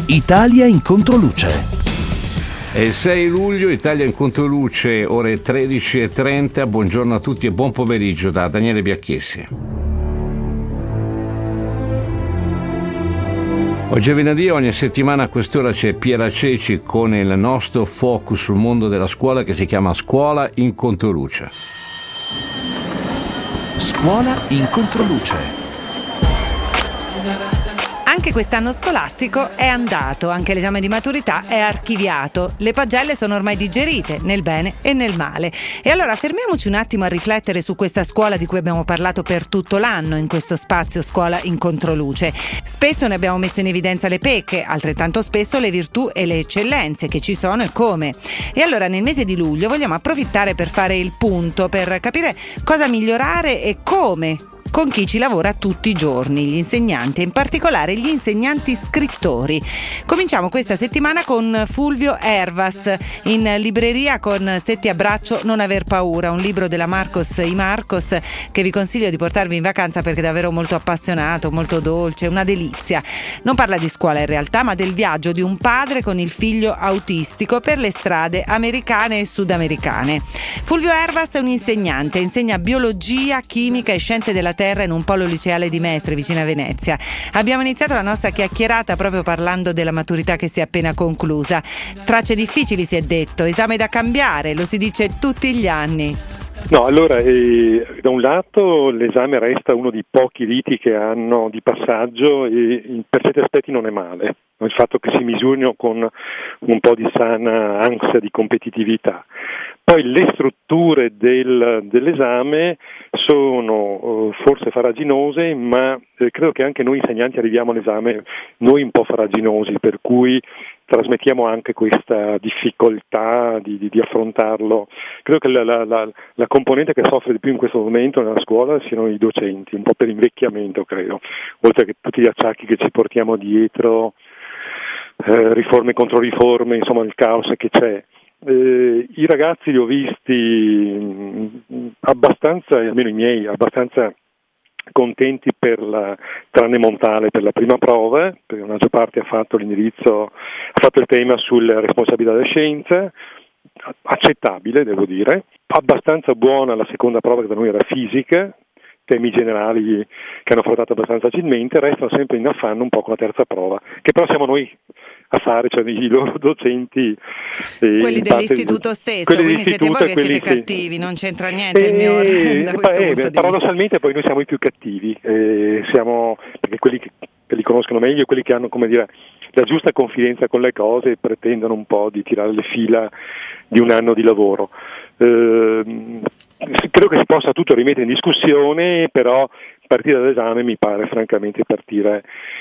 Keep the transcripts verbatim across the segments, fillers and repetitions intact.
Italia in controluce. È il sei luglio, Italia in controluce, ore tredici e trenta. Buongiorno a tutti e buon pomeriggio da Daniele Biacchessi. Oggi è venerdì, ogni settimana a quest'ora c'è Piera Ceci con il nostro focus sul mondo della scuola che si chiama Scuola in controluce. Scuola in controluce. Anche quest'anno scolastico è andato, anche l'esame di maturità è archiviato, le pagelle sono ormai digerite, nel bene e nel male. E allora fermiamoci un attimo a riflettere su questa scuola di cui abbiamo parlato per tutto l'anno in questo spazio Scuola in controluce. Spesso ne abbiamo messo in evidenza le pecche, altrettanto spesso le virtù e le eccellenze che ci sono e come. E allora nel mese di luglio vogliamo approfittare per fare il punto, per capire cosa migliorare e come con chi ci lavora tutti i giorni, gli insegnanti, e in particolare gli insegnanti scrittori. Cominciamo questa settimana con Fulvio Ervas, in libreria con Se ti abbraccio non aver paura, un libro della Marcos y Marcos che vi consiglio di portarvi in vacanza perché è davvero molto appassionato, molto dolce, una delizia. Non parla di scuola in realtà, ma del viaggio di un padre con il figlio autistico per le strade americane e sudamericane. Fulvio Ervas è un insegnante, insegna biologia, chimica e scienze della terra in un polo liceale di Mestre, vicino a Venezia. Abbiamo iniziato la nostra chiacchierata proprio parlando della maturità che si è appena conclusa. Tracce difficili, si è detto, esame da cambiare, lo si dice tutti gli anni. No, allora, eh, da un lato l'esame resta uno dei pochi riti che hanno di passaggio e per certi aspetti non è male, il fatto che si misurino con un po' di sana ansia di competitività. Poi le strutture del, dell'esame sono eh, forse farraginose, ma eh, credo che anche noi insegnanti arriviamo all'esame noi un po' farraginosi, per cui trasmettiamo anche questa difficoltà di, di, di affrontarlo. Credo che la, la, la, la componente che soffre di più in questo momento nella scuola siano i docenti, un po' per invecchiamento credo, oltre che tutti gli acciacchi che ci portiamo dietro, eh, riforme contro riforme, insomma il caos che c'è. Eh, I ragazzi li ho visti mh, abbastanza, almeno i miei, abbastanza contenti per la tranne Montale per la prima prova, perché la maggior parte ha fatto l'indirizzo, ha fatto il tema sulla responsabilità della scienza, accettabile devo dire, abbastanza buona la seconda prova che da noi era fisica, temi generali che hanno affrontato abbastanza facilmente, restano sempre in affanno un po' con la terza prova, che però siamo noi a fare, cioè i loro docenti. Eh, quelli dell'istituto parte, stesso, quelli quindi siete voi che quelli, siete cattivi, sì. Non c'entra niente eh, il mio eh, da questo eh, punto di paradossalmente poi noi siamo i più cattivi, eh, siamo, perché quelli che, che li conoscono meglio, quelli che hanno, come dire, la giusta confidenza con le cose e pretendono un po' di tirare le fila di un anno di lavoro. Eh, credo che si possa tutto rimettere in discussione, però partire dall'esame mi pare francamente partire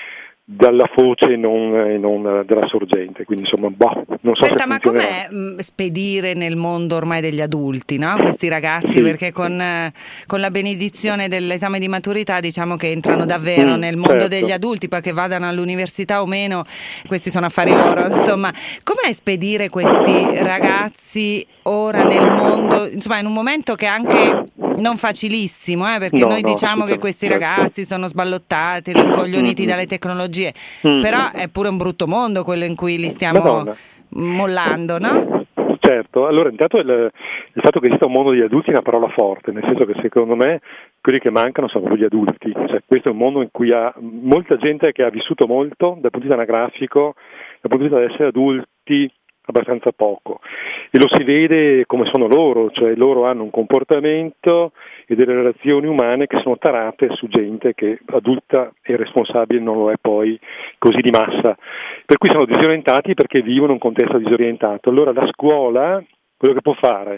dalla foce e non, e non dalla sorgente, quindi insomma boh, non so. Senta, se ma com'è mh, spedire nel mondo ormai degli adulti, no? Questi ragazzi, sì. Perché con, eh, con la benedizione dell'esame di maturità diciamo che entrano davvero mm, nel mondo certo. degli adulti, poi che vadano all'università o meno, questi sono affari loro, insomma. Com'è spedire questi ragazzi ora nel mondo, insomma in un momento che è anche non facilissimo, eh, perché no, noi no, diciamo che questi certo. ragazzi sono sballottati, rincoglioniti mm. dalle tecnologie, mm. però è pure un brutto mondo quello in cui li stiamo Madonna. mollando, no? Certo, allora intanto il, il fatto che esista un mondo di adulti è una parola forte, nel senso che secondo me quelli che mancano sono proprio gli adulti, cioè questo è un mondo in cui ha molta gente che ha vissuto molto dal punto di vista anagrafico, dal punto di vista di essere adulti abbastanza poco, e lo si vede come sono loro, cioè loro hanno un comportamento e delle relazioni umane che sono tarate su gente che adulta e responsabile non lo è poi così di massa, per cui sono disorientati perché vivono un contesto disorientato. Allora la scuola quello che può fare,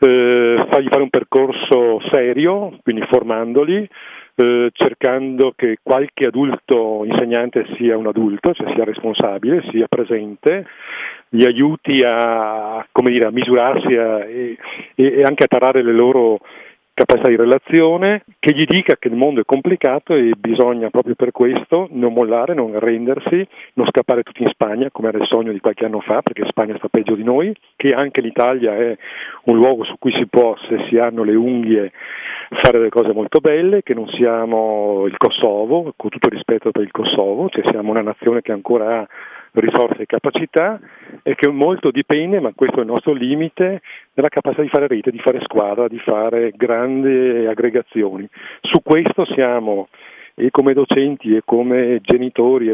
eh, fargli fare un percorso serio, quindi formandoli, Eh, cercando che qualche adulto insegnante sia un adulto, cioè sia responsabile, sia presente, gli aiuti a, come dire, a misurarsi a, e, e anche a tarare le loro capacità di relazione, che gli dica che il mondo è complicato e bisogna proprio per questo non mollare, non arrendersi, non scappare tutti in Spagna, come era il sogno di qualche anno fa, perché Spagna sta peggio di noi, che anche l'Italia è un luogo su cui si può, se si hanno le unghie, fare delle cose molto belle, che non siamo il Kosovo, con tutto rispetto per il Kosovo, cioè siamo una nazione che ancora ha risorse e capacità, e che molto dipende, ma questo è il nostro limite, dalla capacità di fare rete, di fare squadra, di fare grandi aggregazioni. Su questo siamo, e come docenti e come genitori e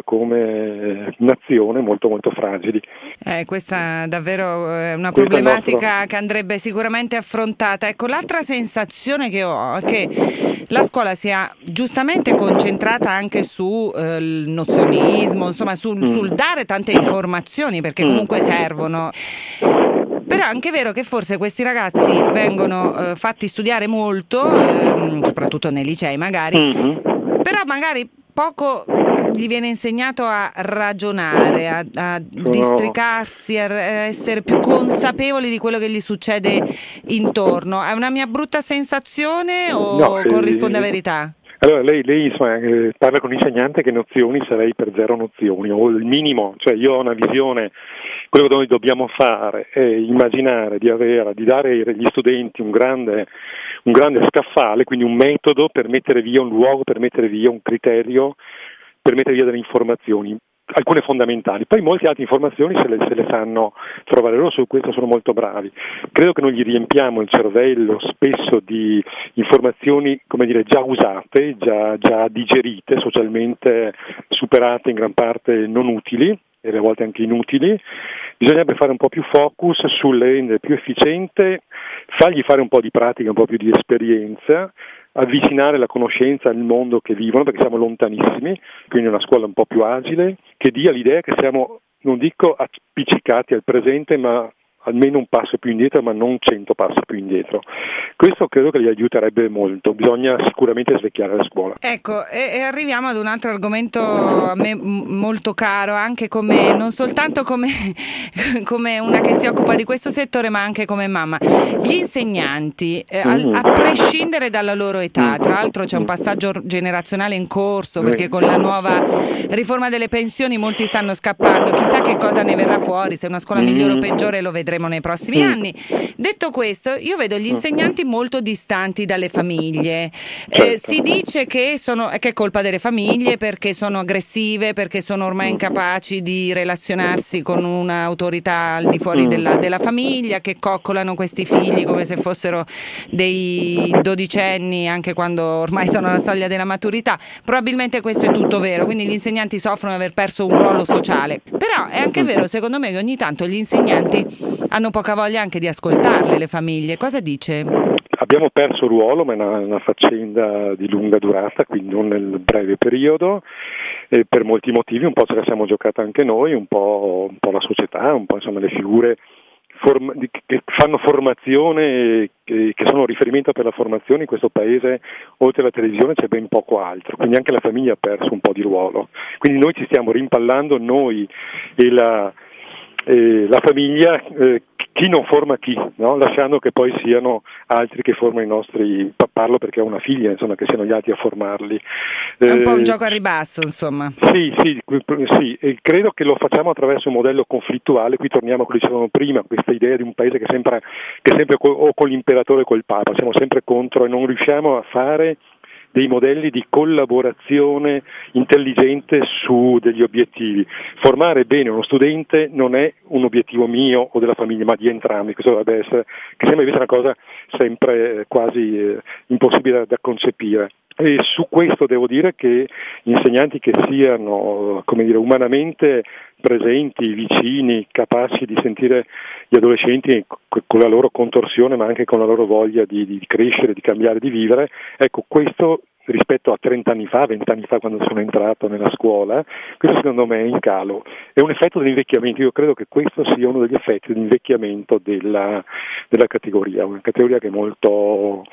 come nazione, molto molto fragili. Eh, questa davvero è una Questo problematica nostro... che andrebbe sicuramente affrontata. Ecco, l'altra sensazione che ho è che la scuola sia giustamente concentrata anche su eh, il nozionismo, insomma sul, mm. sul dare tante informazioni, perché comunque mm. servono. Però è anche vero che forse questi ragazzi vengono eh, fatti studiare molto, eh, soprattutto nei licei magari, mm-hmm. però magari poco gli viene insegnato a ragionare, a, a no. districarsi, a essere più consapevoli di quello che gli succede intorno. È una mia brutta sensazione o no, corrisponde eh, a verità? Allora lei, lei insomma, eh, parla con l'insegnante che nozioni sarei per zero nozioni, o il minimo, cioè io ho una visione, quello che noi dobbiamo fare è immaginare di avere, di dare agli studenti un grande, un grande scaffale, quindi un metodo per mettere via un luogo, per mettere via un criterio, per mettere via delle informazioni, alcune fondamentali. Poi molte altre informazioni se le, se le sanno trovare loro, su questo sono molto bravi. Credo che noi gli riempiamo il cervello spesso di informazioni, come dire, già usate, già, già digerite, socialmente superate, in gran parte non utili, e alle volte anche inutili. Bisognerebbe fare un po' più focus sulle rendere più efficiente, fargli fare un po' di pratica, un po' più di esperienza, avvicinare la conoscenza al mondo che vivono, perché siamo lontanissimi, quindi una scuola un po' più agile, che dia l'idea che siamo, non dico appiccicati al presente, ma almeno un passo più indietro, ma non cento passi più indietro. Questo credo che gli aiuterebbe molto. Bisogna sicuramente svecchiare la scuola. Ecco, e, e arriviamo ad un altro argomento a me m- molto caro, anche come non soltanto come, come una che si occupa di questo settore, ma anche come mamma. Gli insegnanti, eh, mm. a, a prescindere dalla loro età, tra l'altro c'è un passaggio generazionale in corso, perché con la nuova riforma delle pensioni molti stanno scappando, chissà che cosa ne verrà fuori, se una scuola migliore o peggiore lo vedremo nei prossimi mm. anni. Detto questo, io vedo gli insegnanti molto distanti dalle famiglie. Certo. Eh, si dice che, sono, che è colpa delle famiglie perché sono aggressive, perché sono ormai incapaci di relazionarsi con un'autorità al di fuori mm. della, della famiglia, che coccolano questi figli come se fossero dei dodicenni anche quando ormai sono alla soglia della maturità. Probabilmente questo è tutto vero, quindi gli insegnanti soffrono di aver perso un ruolo sociale. Però è anche vero, secondo me, che ogni tanto gli insegnanti hanno poca voglia anche di ascoltarle le famiglie. Cosa dice? Abbiamo perso ruolo, ma è una, una faccenda di lunga durata, quindi non nel breve periodo, e per molti motivi, un po' ce la siamo giocata anche noi, un po', un po' la società, un po' insomma le figure form- che fanno formazione, che, che sono riferimento per la formazione in questo paese. Oltre alla televisione c'è ben poco altro, quindi anche la famiglia ha perso un po' di ruolo. Quindi noi ci stiamo rimpallando, noi e la... Eh, la famiglia, eh, chi non forma chi, no? Lasciando che poi siano altri che formano i nostri, parlo perché ho una figlia, insomma, che siano gli altri a formarli. È un eh, po' un gioco a ribasso, insomma. Sì, sì, sì, e credo che lo facciamo attraverso un modello conflittuale. Qui torniamo a quello che dicevamo prima, questa idea di un paese che sempre, che sempre o con l'imperatore o col papa, siamo sempre contro e non riusciamo a fare dei modelli di collaborazione intelligente su degli obiettivi. Formare bene uno studente non è un obiettivo mio o della famiglia, ma di entrambi. Questo dovrebbe essere, che sembra invece una cosa sempre quasi eh, impossibile da, da concepire. E su questo devo dire che gli insegnanti che siano, come dire, umanamente presenti, vicini, capaci di sentire gli adolescenti con la loro contorsione, ma anche con la loro voglia di, di crescere, di cambiare, di vivere, ecco, questo rispetto a trent'anni fa, vent'anni fa quando sono entrato nella scuola, questo secondo me è in calo. È un effetto dell'invecchiamento, io credo che questo sia uno degli effetti dell'invecchiamento della, della categoria, una categoria che è molto,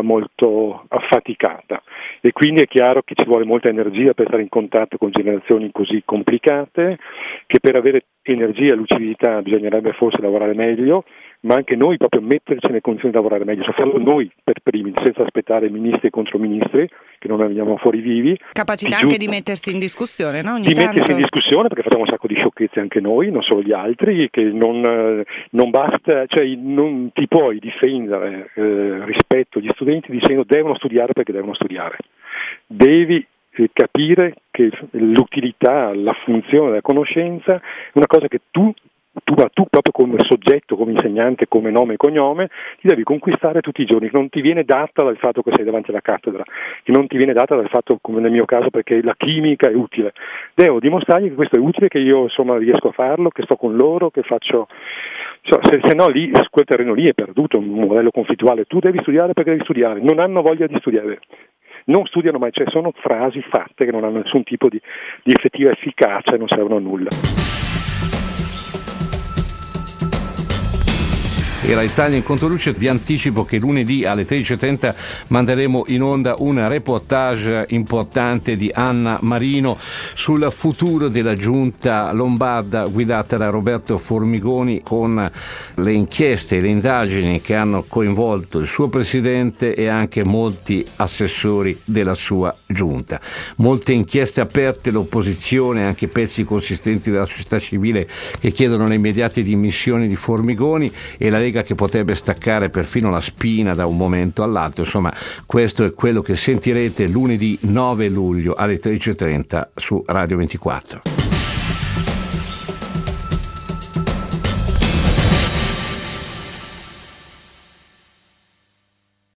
molto affaticata, e quindi è chiaro che ci vuole molta energia per stare in contatto con generazioni così complicate, che per avere energia e lucidità bisognerebbe forse lavorare meglio, ma anche noi proprio metterci nelle condizioni di lavorare meglio, cioè farlo noi per primi, senza aspettare ministri e controministri, che non veniamo fuori vivi. Capacità anche di mettersi in discussione, no? Ogni di tanto. mettersi in discussione, perché facciamo un sacco di sciocchezze anche noi, non solo gli altri, che non, non basta, cioè non ti puoi difendere eh, rispetto agli studenti dicendo devono studiare perché devono studiare. Devi eh, capire che l'utilità, la funzione della conoscenza è una cosa che tu Tu, tu proprio come soggetto, come insegnante, come nome e cognome, ti devi conquistare tutti i giorni, che non ti viene data dal fatto che sei davanti alla cattedra, che non ti viene data dal fatto, come nel mio caso, perché la chimica è utile. Devo dimostrargli che questo è utile, che io insomma riesco a farlo, che sto con loro, che faccio... Se, se no lì, quel terreno lì è perduto, un modello conflittuale. Tu devi studiare perché devi studiare, non hanno voglia di studiare. Non studiano mai, cioè sono frasi fatte che non hanno nessun tipo di, di effettiva efficacia e non servono a nulla. Era Italia in Controluce. Vi anticipo che lunedì alle tredici e trenta manderemo in onda un reportage importante di Anna Marino sul futuro della giunta lombarda guidata da Roberto Formigoni, con le inchieste e le indagini che hanno coinvolto il suo presidente e anche molti assessori della sua giunta. Molte inchieste aperte, l'opposizione, anche pezzi consistenti della società civile che chiedono le immediate dimissioni di Formigoni e la Lega che potrebbe staccare perfino la spina da un momento all'altro. Insomma, questo è quello che sentirete lunedì nove luglio alle tredici e trenta su Radio ventiquattro.